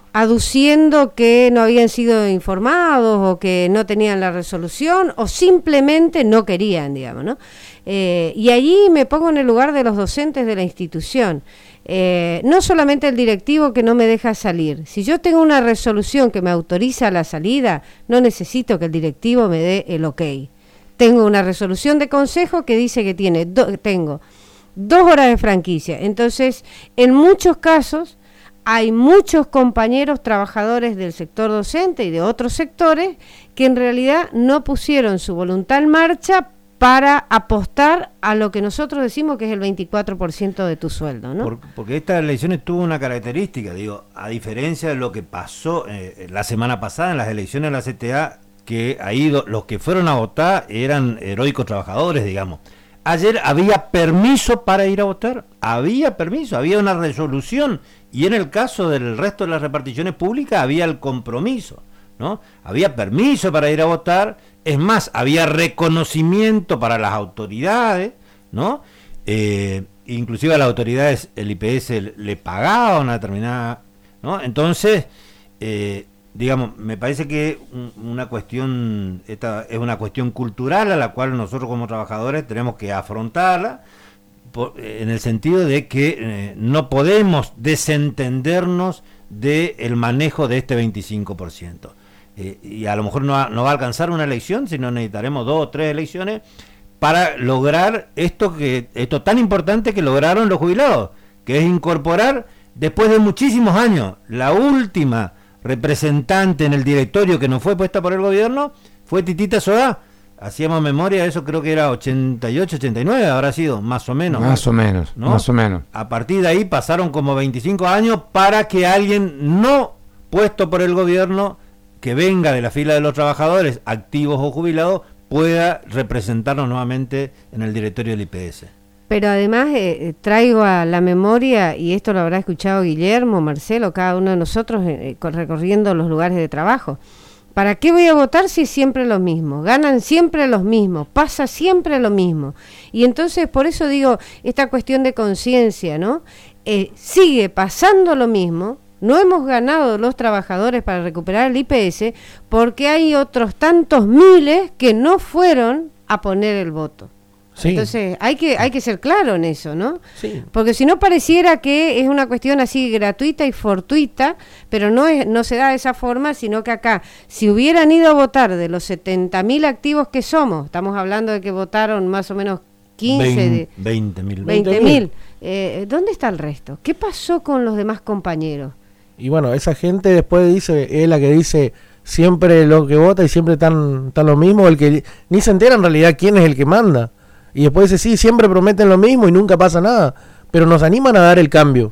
aduciendo que no habían sido informados o que no tenían la resolución o simplemente no querían, digamos, ¿no? Eh, y allí me pongo en el lugar de los docentes de la institución. Eh, no solamente el directivo que no me deja salir. Si yo tengo una resolución que me autoriza la salida, no necesito que el directivo me dé el ok. Tengo una resolución de consejo que dice que tiene do, tengo dos horas de franquicia. Entonces, en muchos casos, hay muchos compañeros trabajadores del sector docente y de otros sectores que en realidad no pusieron su voluntad en marcha para apostar a lo que nosotros decimos que es el veinticuatro por ciento de tu sueldo, ¿no? Por, porque esta elección tuvo una característica, digo, a diferencia de lo que pasó eh, la semana pasada en las elecciones de la C T A, que ahí do, los que fueron a votar eran heroicos trabajadores, digamos. Ayer había permiso para ir a votar, había permiso, había una resolución, y en el caso del resto de las reparticiones públicas había el compromiso, ¿no? Había permiso para ir a votar, es más, había reconocimiento para las autoridades, ¿no? Eh, inclusive a las autoridades el I P S le pagaba una determinada, ¿no? Entonces, eh, digamos, me parece que un, una cuestión, esta es una cuestión cultural a la cual nosotros como trabajadores tenemos que afrontarla, por, en el sentido de que eh, no podemos desentendernos del manejo de este veinticinco por ciento. Eh, y a lo mejor no, no va a alcanzar una elección, sino necesitaremos dos o tres elecciones para lograr esto que esto tan importante que lograron los jubilados, que es incorporar, después de muchísimos años, la última representante en el directorio que no fue puesta por el gobierno fue Titita Sodá. Hacíamos memoria, eso creo que era ochenta y ocho, ochenta y nueve, habrá sido, más o menos. Más o menos, ¿no? más o menos. A partir de ahí pasaron como veinticinco años para que alguien no puesto por el gobierno, que venga de la fila de los trabajadores, activos o jubilados, pueda representarnos nuevamente en el directorio del I P S. Pero además eh, traigo a la memoria, y esto lo habrá escuchado Guillermo, Marcelo, cada uno de nosotros eh, recorriendo los lugares de trabajo. ¿Para qué voy a votar si es siempre lo mismo? Ganan siempre los mismos, pasa siempre lo mismo. Y entonces, por eso digo, esta cuestión de conciencia, ¿no? Eh, sigue pasando lo mismo. No hemos ganado los trabajadores para recuperar el I P S porque hay otros tantos miles que no fueron a poner el voto. Sí. Entonces hay que hay que ser claro en eso, ¿no? Sí. Porque si no pareciera que es una cuestión así gratuita y fortuita, pero no es no se da de esa forma, sino que acá, si hubieran ido a votar de los setenta mil activos que somos, estamos hablando de que votaron más o menos quince, veinte mil. veinte mil. Eh, ¿Dónde está el resto? ¿Qué pasó con los demás compañeros? Y bueno, esa gente después dice, es la que dice siempre lo que vota y siempre están, están lo mismo, el que ni se entera en realidad quién es el que manda. Y después dice, sí, siempre prometen lo mismo y nunca pasa nada, pero nos animan a dar el cambio.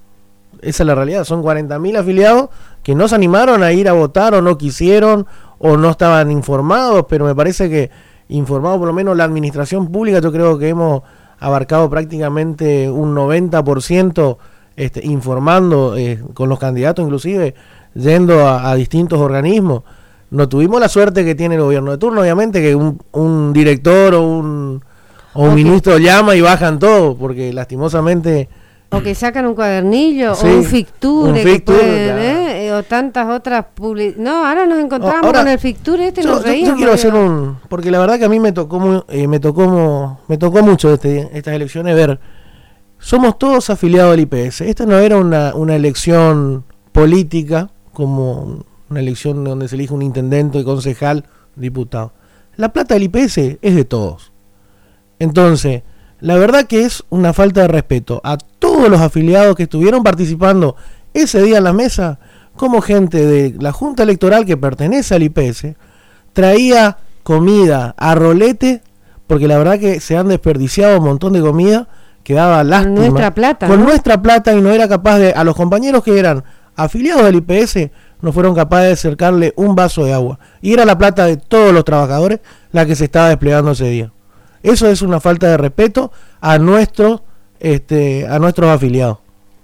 Esa es la realidad, son cuarenta mil afiliados que no se animaron a ir a votar o no quisieron o no estaban informados, pero me parece que informado por lo menos la administración pública, yo creo que hemos abarcado prácticamente un noventa por ciento Este, informando eh, con los candidatos, inclusive yendo a, a distintos organismos. No tuvimos la suerte que tiene el gobierno de turno, obviamente, que un, un director o un, o un okay. ministro llama y bajan todo, porque lastimosamente... O que sacan un cuadernillo, sí, o un Ficture, un Ficture que pueden, ¿eh? O tantas otras public... No, ahora nos encontramos ahora, con el Ficture este, yo, nos reímos. Yo, yo quiero hacer un... Porque la verdad que a mí me tocó muy, eh, me tocó me tocó mucho este, estas elecciones ver... Somos todos afiliados al I P S. Esta no era una, una elección política, como una elección donde se elige un intendente, concejal, diputado. La plata del I P S es de todos. Entonces, la verdad que es una falta de respeto a todos los afiliados que estuvieron participando ese día en la mesa, como gente de la Junta Electoral que pertenece al I P S, traía comida a rolete, porque la verdad que se han desperdiciado un montón de comida, que daba lástima, con nuestra plata, con ¿no? nuestra plata, y no era capaz de, a los compañeros que eran afiliados del I P S, no fueron capaces de acercarle un vaso de agua, y era la plata de todos los trabajadores la que se estaba desplegando ese día. Eso es una falta de respeto a nuestros este, a nuestros afiliados.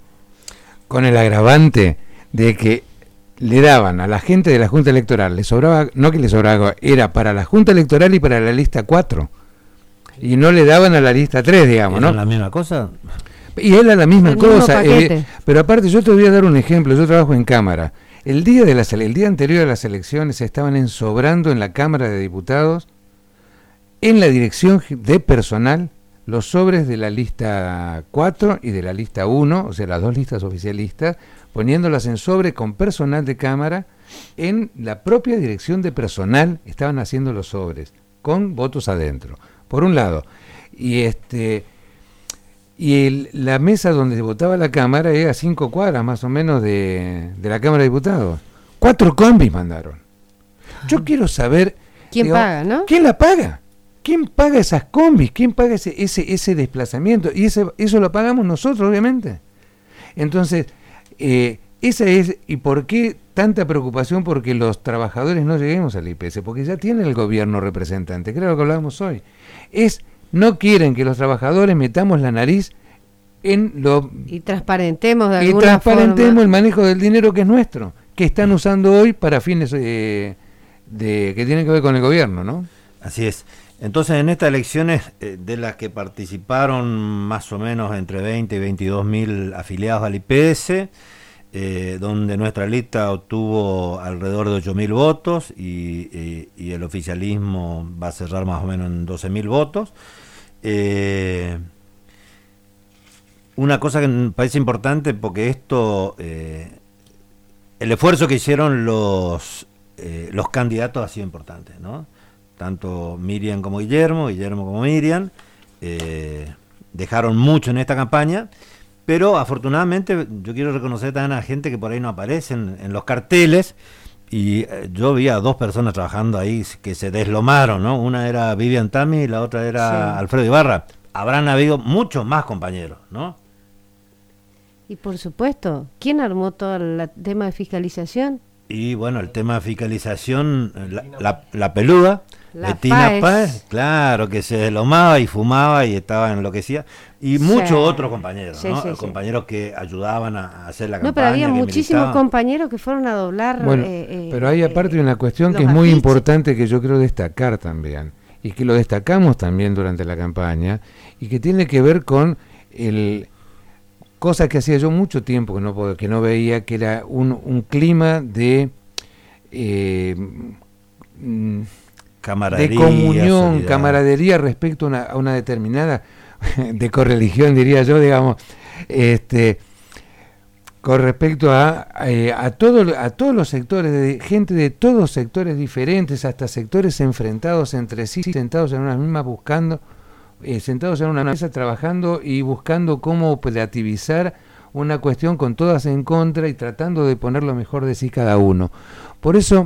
Con el agravante de que le daban a la gente de la Junta Electoral, le sobraba, no que le sobraba, era para la Junta Electoral y para la lista cuatro. Y no le daban a la lista tres, digamos, ¿no? ¿Es la misma cosa? Y era la misma el mismo cosa. paquete. Eh, pero aparte, yo te voy a dar un ejemplo. Yo trabajo en Cámara. El día, de las, el día anterior a las elecciones se estaban ensobrando en la Cámara de Diputados, en la dirección de personal, los sobres de la lista cuatro y de la lista uno, o sea, las dos listas oficialistas, poniéndolas en sobre con personal de Cámara. En la propia dirección de personal estaban haciendo los sobres, con votos adentro, por un lado. Y este y el, la mesa donde se votaba la Cámara era a cinco cuadras más o menos de, de la Cámara de Diputados. Cuatro combis mandaron. Yo quiero saber... ¿Quién digo, paga, no? ¿Quién la paga? ¿Quién paga esas combis? ¿Quién paga ese, ese, ese desplazamiento? Y ese, eso lo pagamos nosotros, obviamente. Entonces, eh, esa es... ¿Y por qué tanta preocupación porque los trabajadores no lleguemos al I P S? Porque ya tiene el gobierno representante, creo que hablábamos hoy. Es... No quieren que los trabajadores metamos la nariz en lo... Y transparentemos de y alguna transparentemos forma. el manejo del dinero que es nuestro, que están usando hoy para fines eh, de que tienen que ver con el gobierno, ¿no? Así es. Entonces, en estas elecciones, eh, de las que participaron más o menos entre veinte y veintidós mil afiliados al I P S, eh, donde nuestra lista obtuvo alrededor de ocho mil votos y, y, y el oficialismo va a cerrar más o menos en doce mil votos. Eh, una cosa que me parece importante, porque esto, eh, el esfuerzo que hicieron los, eh, los candidatos ha sido importante, ¿no? Tanto Miriam como Guillermo, Guillermo como Miriam, eh, dejaron mucho en esta campaña, pero afortunadamente yo quiero reconocer también a gente que por ahí no aparecen en los carteles, y eh, yo vi a dos personas trabajando ahí que se deslomaron, ¿no? Una era Vivian Tami y la otra era sí. Alfredo Ibarra. Habrán habido muchos más compañeros, ¿no? Y por supuesto, ¿quién armó todo el tema de fiscalización? Y bueno, el tema de fiscalización, la, la, la peluda, la Betina Páez. Páez, claro, que se deslomaba y fumaba y estaba enloquecida, y sí. muchos otros compañeros, sí, ¿no? Sí, compañeros sí. que ayudaban a hacer la campaña. No, pero había muchísimos militaban. compañeros que fueron a doblar. Bueno, eh, eh, pero hay aparte eh, una cuestión que es muy afiches. importante que yo quiero destacar también, y que lo destacamos también durante la campaña, y que tiene que ver con el... cosa que hacía yo mucho tiempo que no que no veía, que era un, un clima de eh, camaradería, de comunión, solidaridad. camaradería respecto a una, a una determinada de correligión, diría yo, digamos, este con respecto a eh, a todo, a todos los sectores, de gente de todos sectores diferentes, hasta sectores enfrentados entre sí, sentados en una misma buscando Eh, sentados en una mesa trabajando y buscando cómo relativizar una cuestión con todas en contra y tratando de poner lo mejor de sí cada uno. Por eso,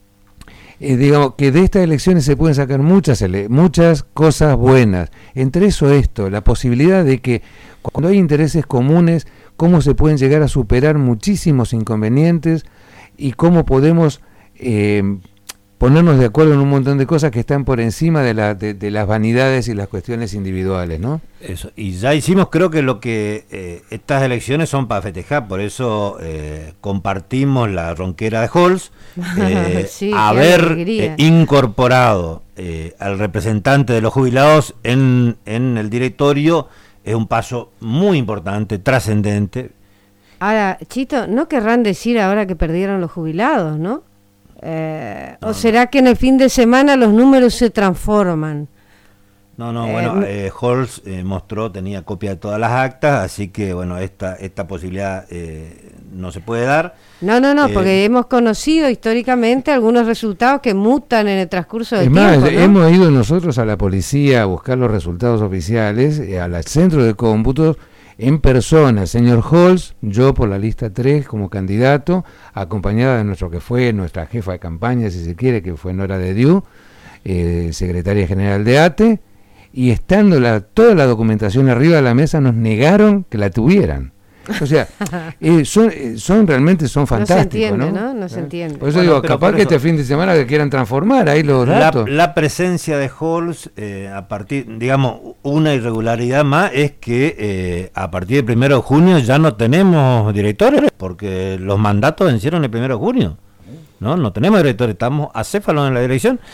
eh, digamos que de estas elecciones se pueden sacar muchas, ele- muchas cosas buenas. Entre eso esto, la posibilidad de que cuando hay intereses comunes, cómo se pueden llegar a superar muchísimos inconvenientes y cómo podemos... Eh, ponernos de acuerdo en un montón de cosas que están por encima de, la, de, de las vanidades y las cuestiones individuales, ¿no? Eso, y ya hicimos, creo que lo que eh, estas elecciones son para festejar, por eso eh, compartimos la ronquera de Halls, eh, sí, haber eh, incorporado eh, al representante de los jubilados en, en el directorio es un paso muy importante, trascendente. Ahora, Chito, ¿no querrán decir ahora que perdieron los jubilados, no? Eh, no, ¿O será que en el fin de semana los números se transforman? No, no, eh, bueno, eh, Halls eh, mostró, tenía copia de todas las actas, así que bueno, esta esta posibilidad eh, no se puede dar. No, no, no, eh, porque hemos conocido históricamente algunos resultados que mutan en el transcurso del es tiempo, más, ¿no? hemos ido nosotros a la policía a buscar los resultados oficiales, eh, al centro de cómputos, en persona, señor Halls, yo por la lista tres como candidato, acompañada de nuestro que fue nuestra jefa de campaña, si se quiere, que fue Nora de Diu, eh, secretaria general de A T E, y estando la, toda la documentación arriba de la mesa, nos negaron que la tuvieran. O sea, eh, son, eh, son realmente son fantásticos, ¿no? Se entiende, ¿no? ¿no? No se entiende. Por eso bueno, digo, pero capaz por que eso, este fin de semana que quieran transformar ahí los la, datos. la presencia de Halls, eh, a partir, digamos, una irregularidad más es que eh, a partir del primero de junio ya no tenemos directores, porque los mandatos vencieron el primero de junio, ¿no? No tenemos directores, estamos acéfalos en la dirección.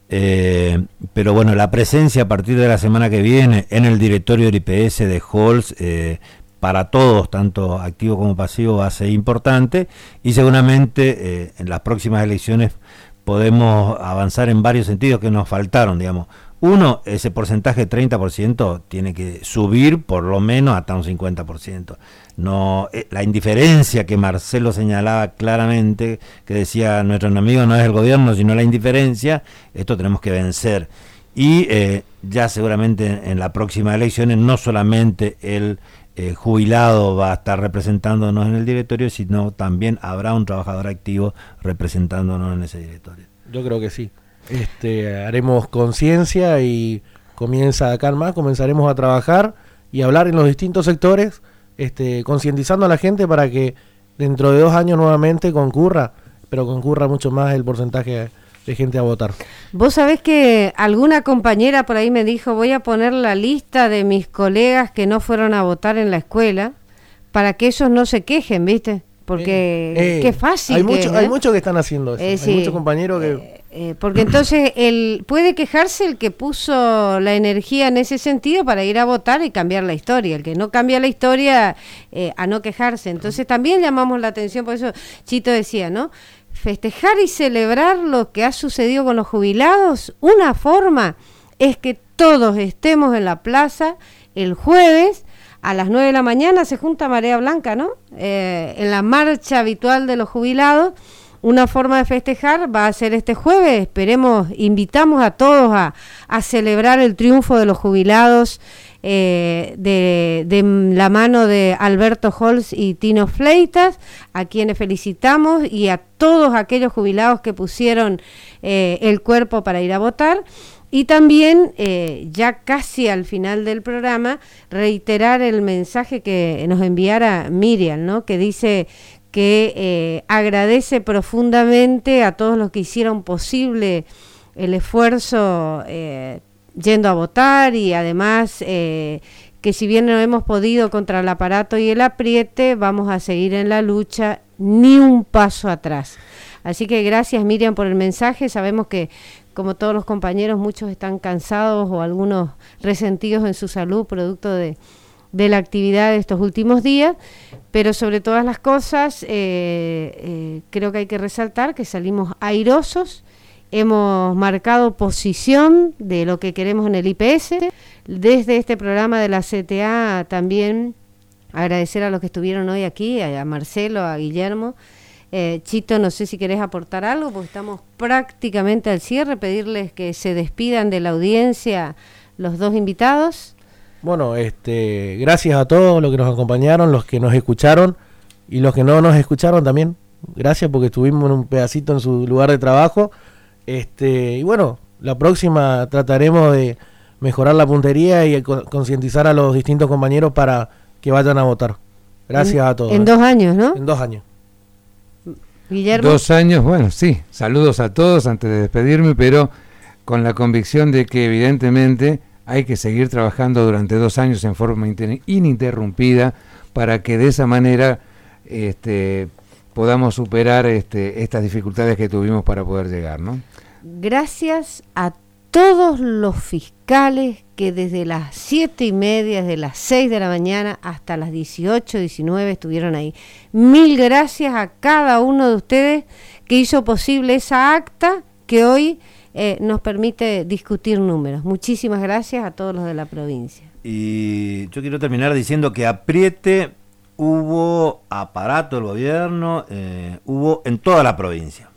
Eh, pero bueno, la presencia a partir de la semana que viene en el directorio del I P S de Halls, eh, para todos, tanto activo como pasivo, va a ser importante, y seguramente eh, en las próximas elecciones podemos avanzar en varios sentidos que nos faltaron, digamos. Uno, ese porcentaje de treinta por ciento tiene que subir por lo menos hasta un cincuenta por ciento. No, eh, la indiferencia que Marcelo señalaba claramente, que decía nuestro enemigo no es el gobierno sino la indiferencia, esto tenemos que vencer. Y eh, ya seguramente en, en las próximas elecciones no solamente el eh, jubilado va a estar representándonos en el directorio, sino también habrá un trabajador activo representándonos en ese directorio. Yo creo que sí. Este, haremos conciencia y comienza acá más, comenzaremos a trabajar y hablar en los distintos sectores, este, concientizando a la gente para que dentro de dos años nuevamente concurra, pero concurra mucho más el porcentaje de gente a votar. Vos sabés que alguna compañera por ahí me dijo, voy a poner la lista de mis colegas que no fueron a votar en la escuela para que ellos no se quejen, ¿viste? Porque eh, eh, qué fácil. Hay muchos ¿eh? hay muchos que están haciendo eso. Eh, hay sí. muchos compañeros que... Eh, eh, porque entonces el puede quejarse el que puso la energía en ese sentido para ir a votar y cambiar la historia. El que no cambia la historia, eh, a no quejarse. Entonces también llamamos la atención, por eso Chito decía, ¿no? Festejar y celebrar lo que ha sucedido con los jubilados, una forma es que todos estemos en la plaza el jueves. A las nueve de la mañana se junta Marea Blanca, ¿no? Eh, en la marcha habitual de los jubilados. Una forma de festejar va a ser este jueves. Esperemos, invitamos a todos a, a celebrar el triunfo de los jubilados eh, de, de la mano de Alberto Halls y Tino Fleitas, a quienes felicitamos, y a todos aquellos jubilados que pusieron eh, el cuerpo para ir a votar. Y también, eh, ya casi al final del programa, reiterar el mensaje que nos enviara Miriam, ¿no? Que dice que eh, agradece profundamente a todos los que hicieron posible el esfuerzo eh, yendo a votar, y además eh, que si bien no hemos podido contra el aparato y el apriete, vamos a seguir en la lucha, ni un paso atrás. Así que gracias, Miriam, por el mensaje. Sabemos que, como todos los compañeros, muchos están cansados o algunos resentidos en su salud producto de, de la actividad de estos últimos días, pero sobre todas las cosas eh, eh, creo que hay que resaltar que salimos airosos, hemos marcado posición de lo que queremos en el I P S. Desde este programa de la C T A también agradecer a los que estuvieron hoy aquí, a Marcelo, a Guillermo. Eh, Chito, no sé si querés aportar algo, porque estamos prácticamente al cierre, pedirles que se despidan de la audiencia los dos invitados. Bueno, este, gracias a todos los que nos acompañaron, los que nos escucharon y los que no nos escucharon también. Gracias, porque estuvimos en un pedacito en su lugar de trabajo. Este, y bueno, la próxima trataremos de mejorar la puntería y concientizar a los distintos compañeros para que vayan a votar. Gracias en, a todos. En dos años, ¿no? En dos años. Guillermo. Dos años, bueno, sí. Saludos a todos antes de despedirme, pero con la convicción de que evidentemente hay que seguir trabajando durante dos años en forma ininterrumpida para que de esa manera este, podamos superar este, estas dificultades que tuvimos para poder llegar, ¿no? Gracias a todos los fiscales que desde las siete y media, desde las seis de la mañana hasta las dieciocho, diecinueve estuvieron ahí. Mil gracias a cada uno de ustedes que hizo posible esa acta que hoy eh, nos permite discutir números. Muchísimas gracias a todos los de la provincia. Y yo quiero terminar diciendo que apriete hubo aparato del gobierno, eh, hubo en toda la provincia.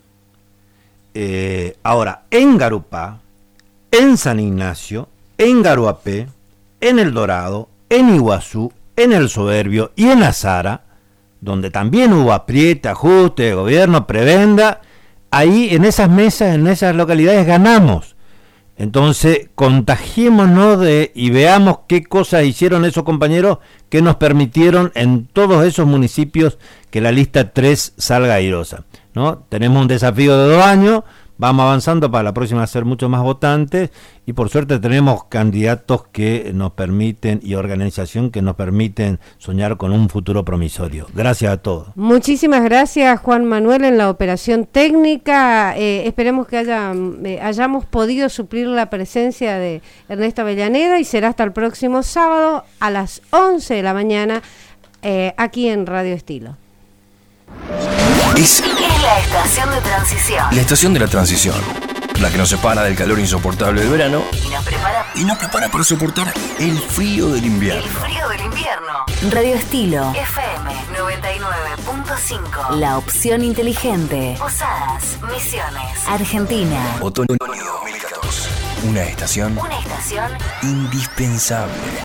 Eh, ahora, en Garupá, en San Ignacio, en Garuapé, en El Dorado, en Iguazú, en El Soberbio y en Azara, donde también hubo apriete, ajuste, gobierno, prebenda, ahí en esas mesas, en esas localidades ganamos. Entonces, contagiémonos de y veamos qué cosas hicieron esos compañeros que nos permitieron en todos esos municipios que la lista tres salga airosa, ¿no? Tenemos un desafío de dos años. vamos avanzando para la próxima ser mucho más votantes y por suerte tenemos candidatos que nos permiten y organización que nos permiten soñar con un futuro promisorio. Gracias a todos. Muchísimas gracias, Juan Manuel, en la operación técnica. Eh, esperemos que haya, eh, hayamos podido suplir la presencia de Ernesto Avellaneda y será hasta el próximo sábado a las once de la mañana eh, aquí en Radio Estilo. Es, es la estación de transición. La estación de la transición. La que nos separa del calor insoportable del verano Y nos prepara, y nos prepara para soportar el frío del invierno. el frío del invierno. Radio Estilo F M noventa y nueve punto cinco. La opción inteligente. Posadas, Misiones, Argentina. Otoño dos mil catorce. Una estación Una estación indispensable.